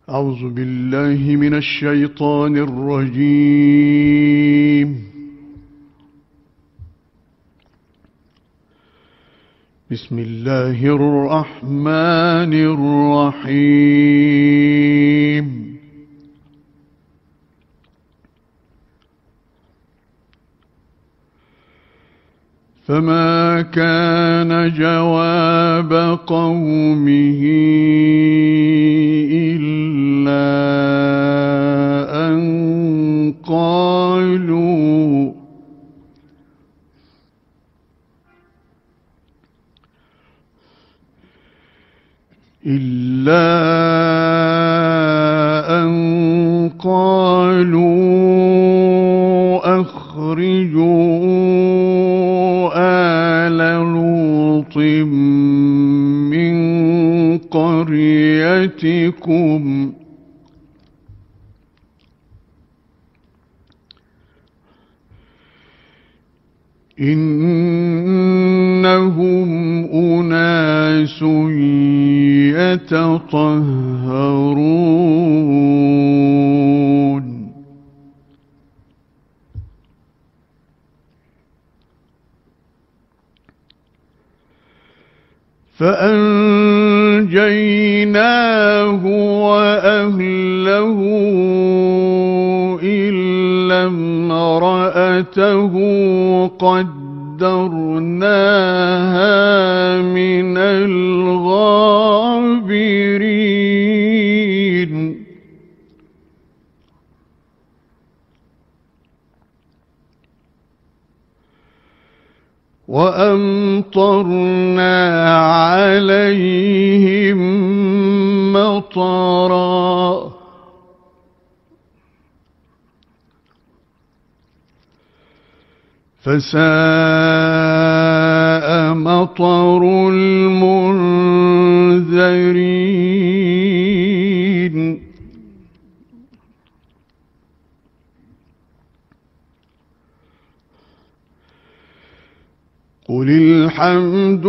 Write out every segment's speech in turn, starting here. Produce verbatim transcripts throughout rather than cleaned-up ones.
أعوذ بالله من الشيطان الرجيم. بسم الله الرحمن الرحيم. فما كان جواب قومه إلا أن قالوا إلا أن قالوا أخرجوا آل لوط من قريتكم إنهم أناس يتطهرون. فأنجيناه وأهله إلا امرأته قدرناها من الغابرين. وأمطرنا عليهم مطرا فساء مطر المنذرين. قل الحمد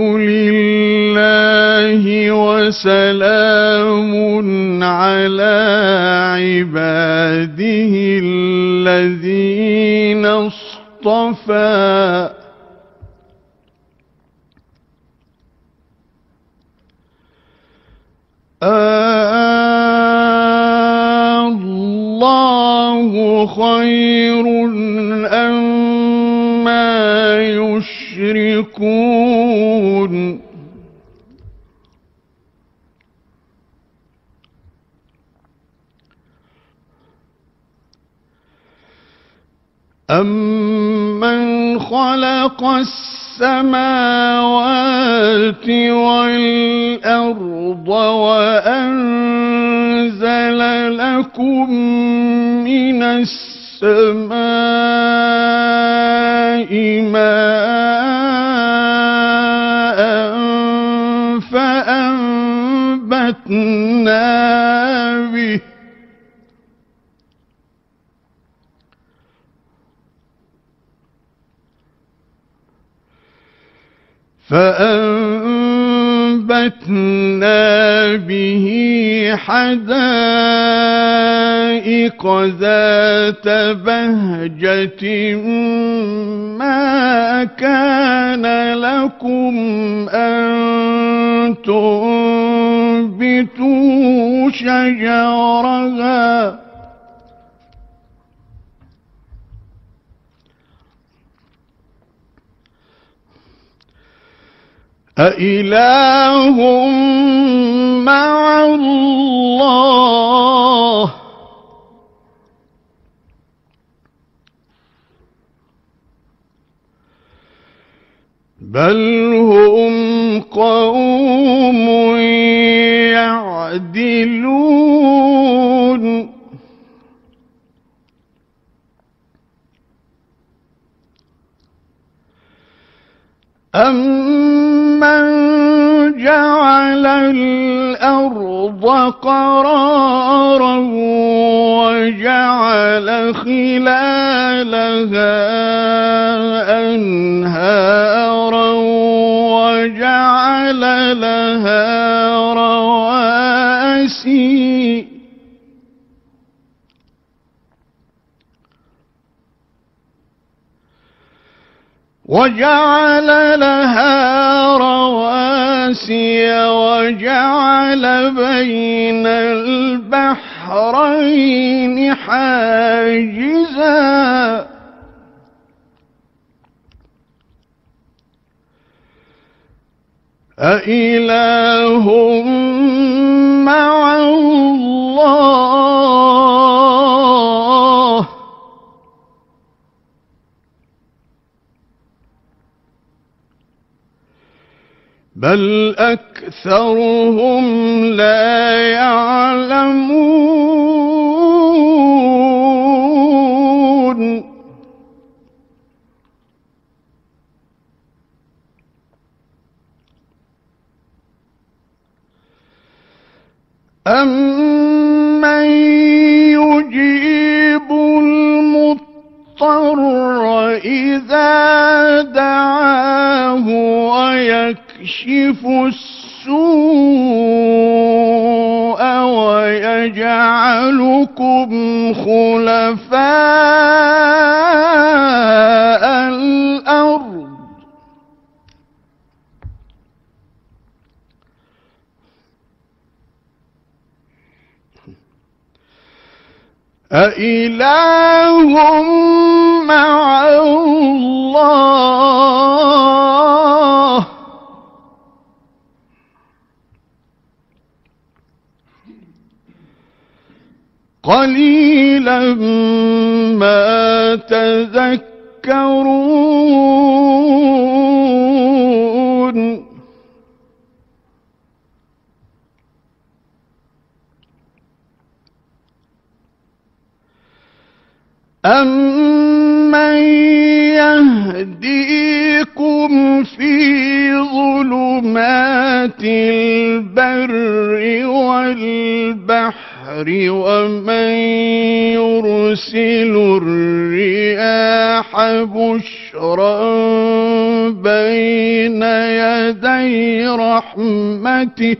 لله وسلام على عباده الذين اصطفى الله خير أما يشركون. أَمَّنْ خَلَقَ السَّمَاوَاتِ وَالْأَرْضَ وَأَنزَلَ لَكُم مِّنَ السَّمَاءِ مَاءً فَأَنبَتْنَا بِهِ فأنبتنا به حدائق ذات بهجة ما كان لكم أن تنبتوا شجرها أإله مع الله بل هم قوم يعدلون. أَمَّنْ جَعَلَ الْأَرْضَ قَرَارًا وَجَعَلَ خِلَالَهَا أَنْهَارًا وَجَعَلَ لَهَا رَوَاسِيَ وجعل لها رواسي وجعل بين البحرين حاجزا أإله مع الله بل أكثرهم لا يعلمون أَمَّن يُجِيبُ الْمُضْطَرَّ إِذَا دَعَاهُ وَيَكْشِفُ السُّوءَ وَيَجْعَلُكُمْ خُلَفَاءَ الْأَرْضِ أإله مع الله قليلا ما تذكرون أَمَّن يَهْدِيكُمْ فِي ظُلُمَاتِ الْبَرِّ وَالْبَحْرِ وَمَن يُرْسِلُ الرِّيَاحَ بُشْرًا بَيْنَ يَدَيْ رَحْمَتِهِ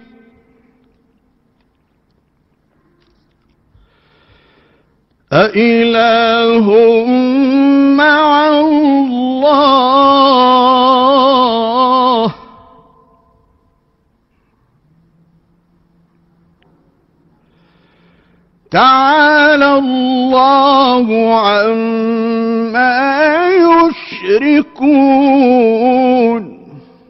أإله مع الله تعالى الله عما يشركون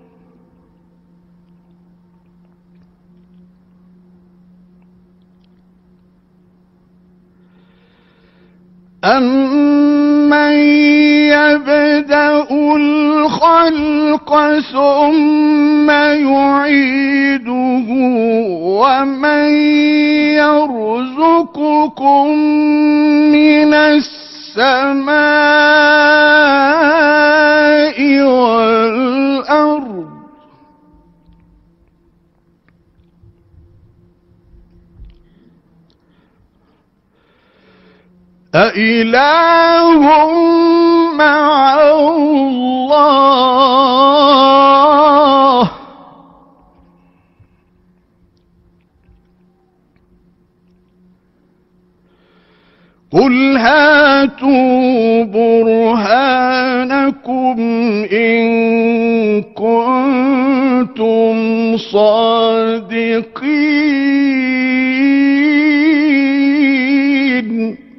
أَمَّن يَبْدَأُ الْخَلْقَ ثُمَّ يُعِيدُهُ وَمَن يَرْزُقُكُم مِّنَ السَّمَاءِ وَالْأَرْضِ أإله مع الله قل هاتوا برهانكم إن كنتم صادقين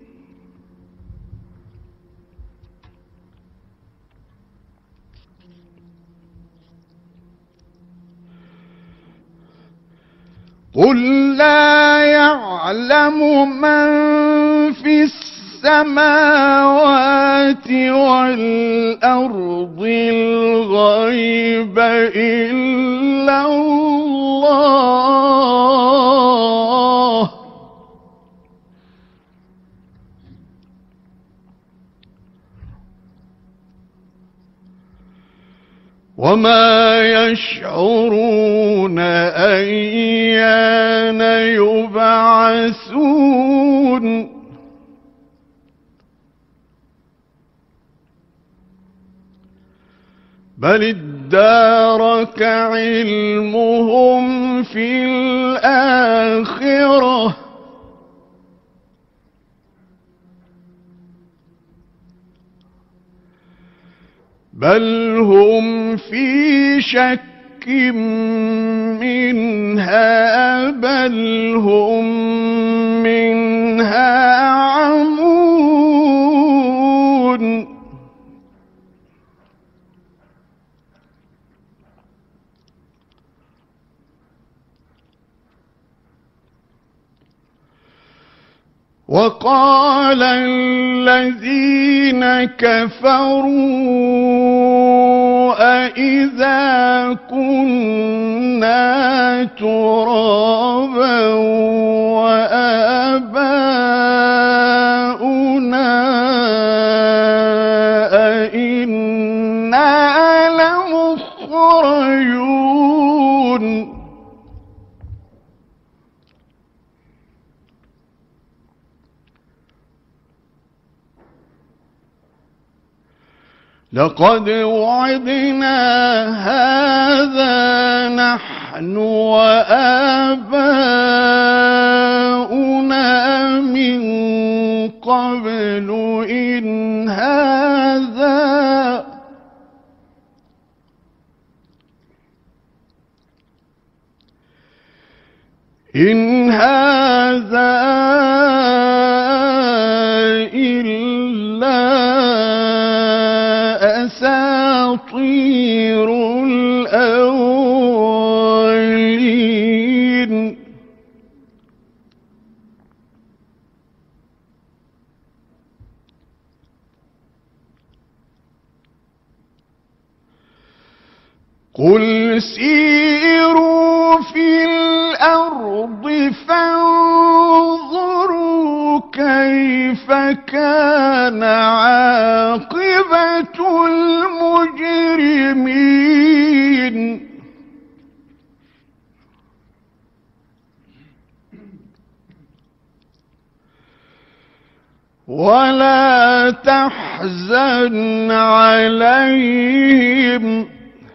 قل لا يعلم من في السماوات والأرض الغيب إلا الله وما يشعرون أيان يبعثون بل ادارك علمهم في الآخرة بل هم في شك منها بل هم منها عمون وقال الذين كفروا أإذا كنا ترابا وآباؤنا أإنا لمخرجون لقد وعدنا هذا نحن وآباؤنا من قبل إن هذا إن هذا إلا أساطير الأولين قل سيروا في الأرض فانظروا كيف كان عاقبة المجرمين ولا تحزن عليهم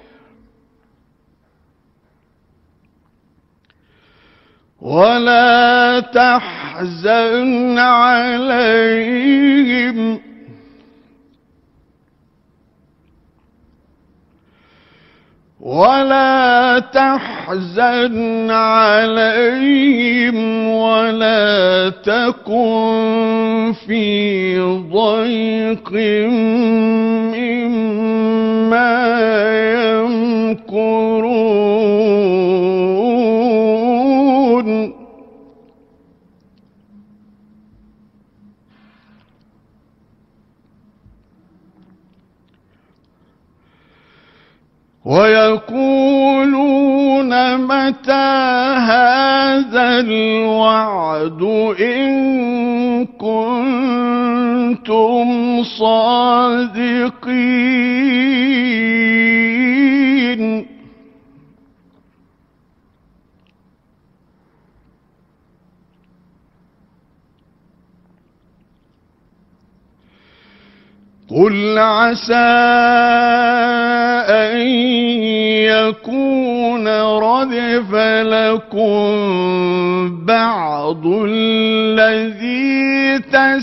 ولا تحزن عليهم ولا تحزن عليهم ولا تكن في ضيق مما يمكرون ويقولون متى هذا الوعد إن كنتم صادقين قل عسى أن يكون ردف لكم بعض الذي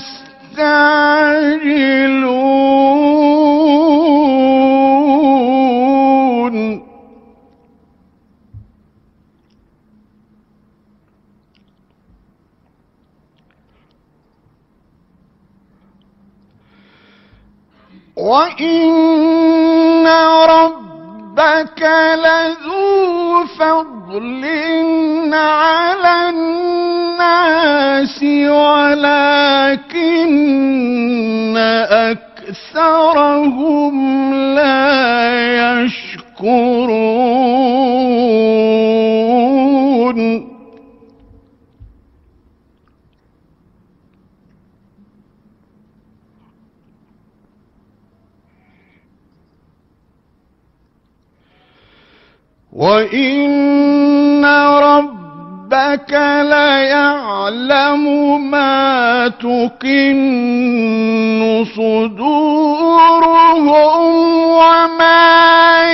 تستعجلون وإن ربك لذو فضل على الناس ولكن أكثرهم لا يشكرون وإن ربك ليعلم ما تكن صدورهم وما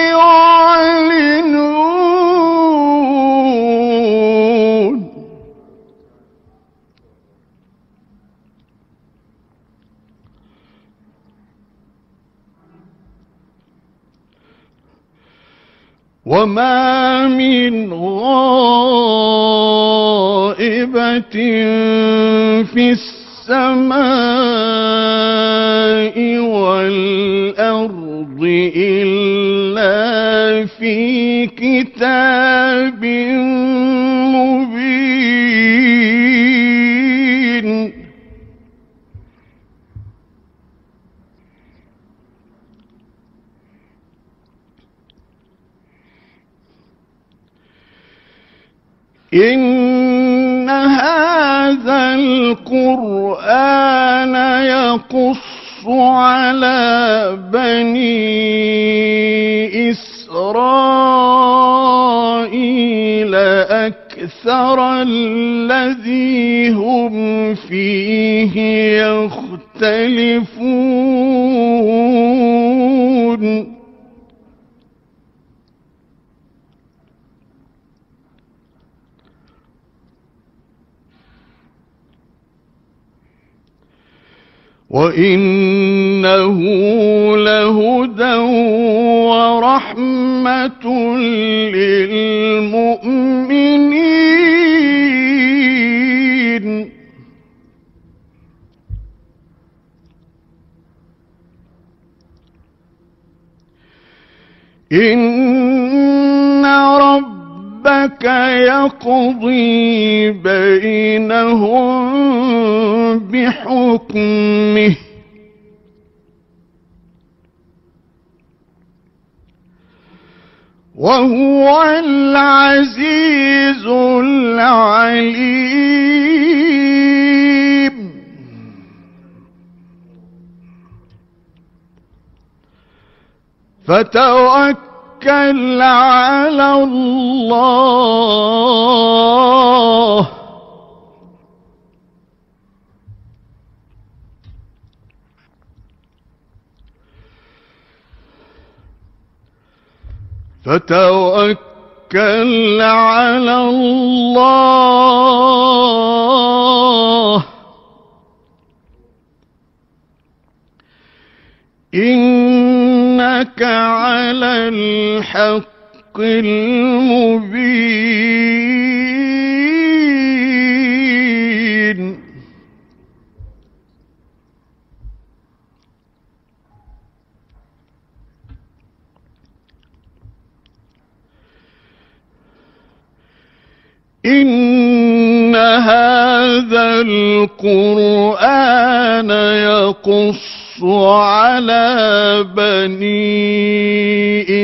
يعلنون وما من غائبة في السماء والأرض إلا في كتاب مبين. إن هذا القرآن يقص على بني إسرائيل أكثر الذي هم فيه يختلفون. وإنه لهدى ورحمة للمؤمنين. إن ربك يقضي بينهم بحكمه وهو العزيز العليم. فتوكل على الله فتوكل على الله إنك على الحق المبين. إن هذا القرآن يقص على بني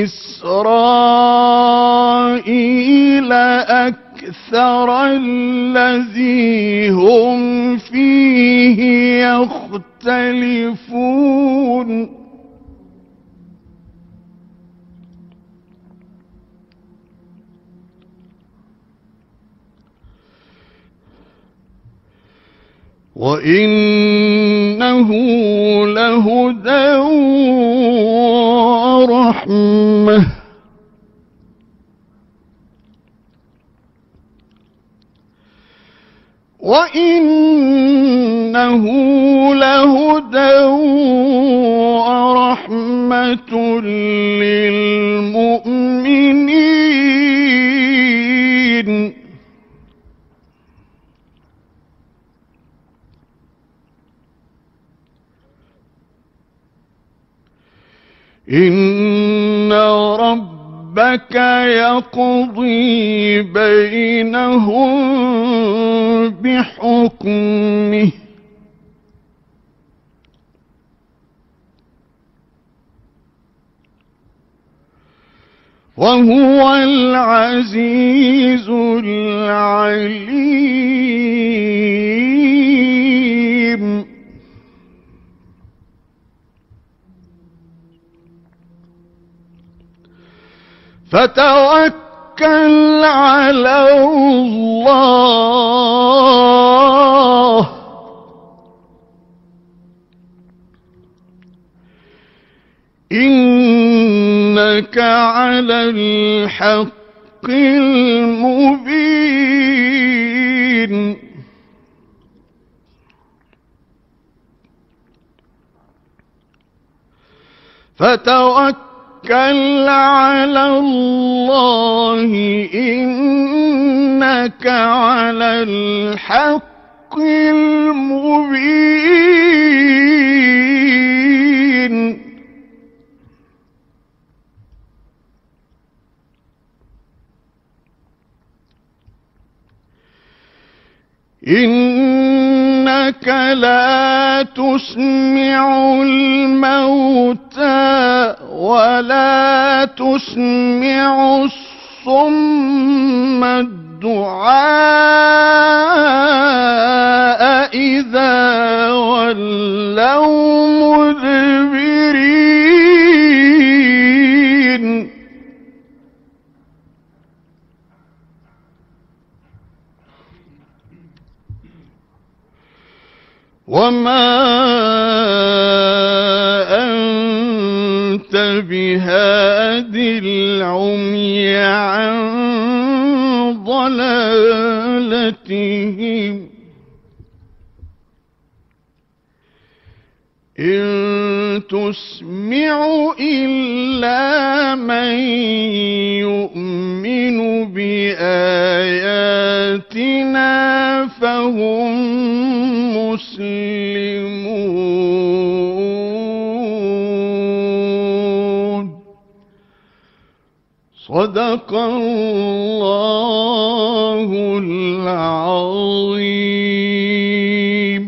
إسرائيل أكثر الذي هم فيه يختلفون. وإنه لهدى ورحمة وإنه لهدى ورحمة للمؤمنين. إن ربك يقضي بينهم بحكمه وهو العزيز العليم. فتوكل على الله إنك على الحق المبين. فتوكل توكل على الله إنك على الحق المبين. إنك لا تسمع الموتى ولا تسمع الصم الدعاء إذا ولوا مدبرين. وما أنت بهاد العمي عن ضلالتهم إن تسمع إلا من يؤمن بآياتنا فهم مسلمون. صدق الله العظيم.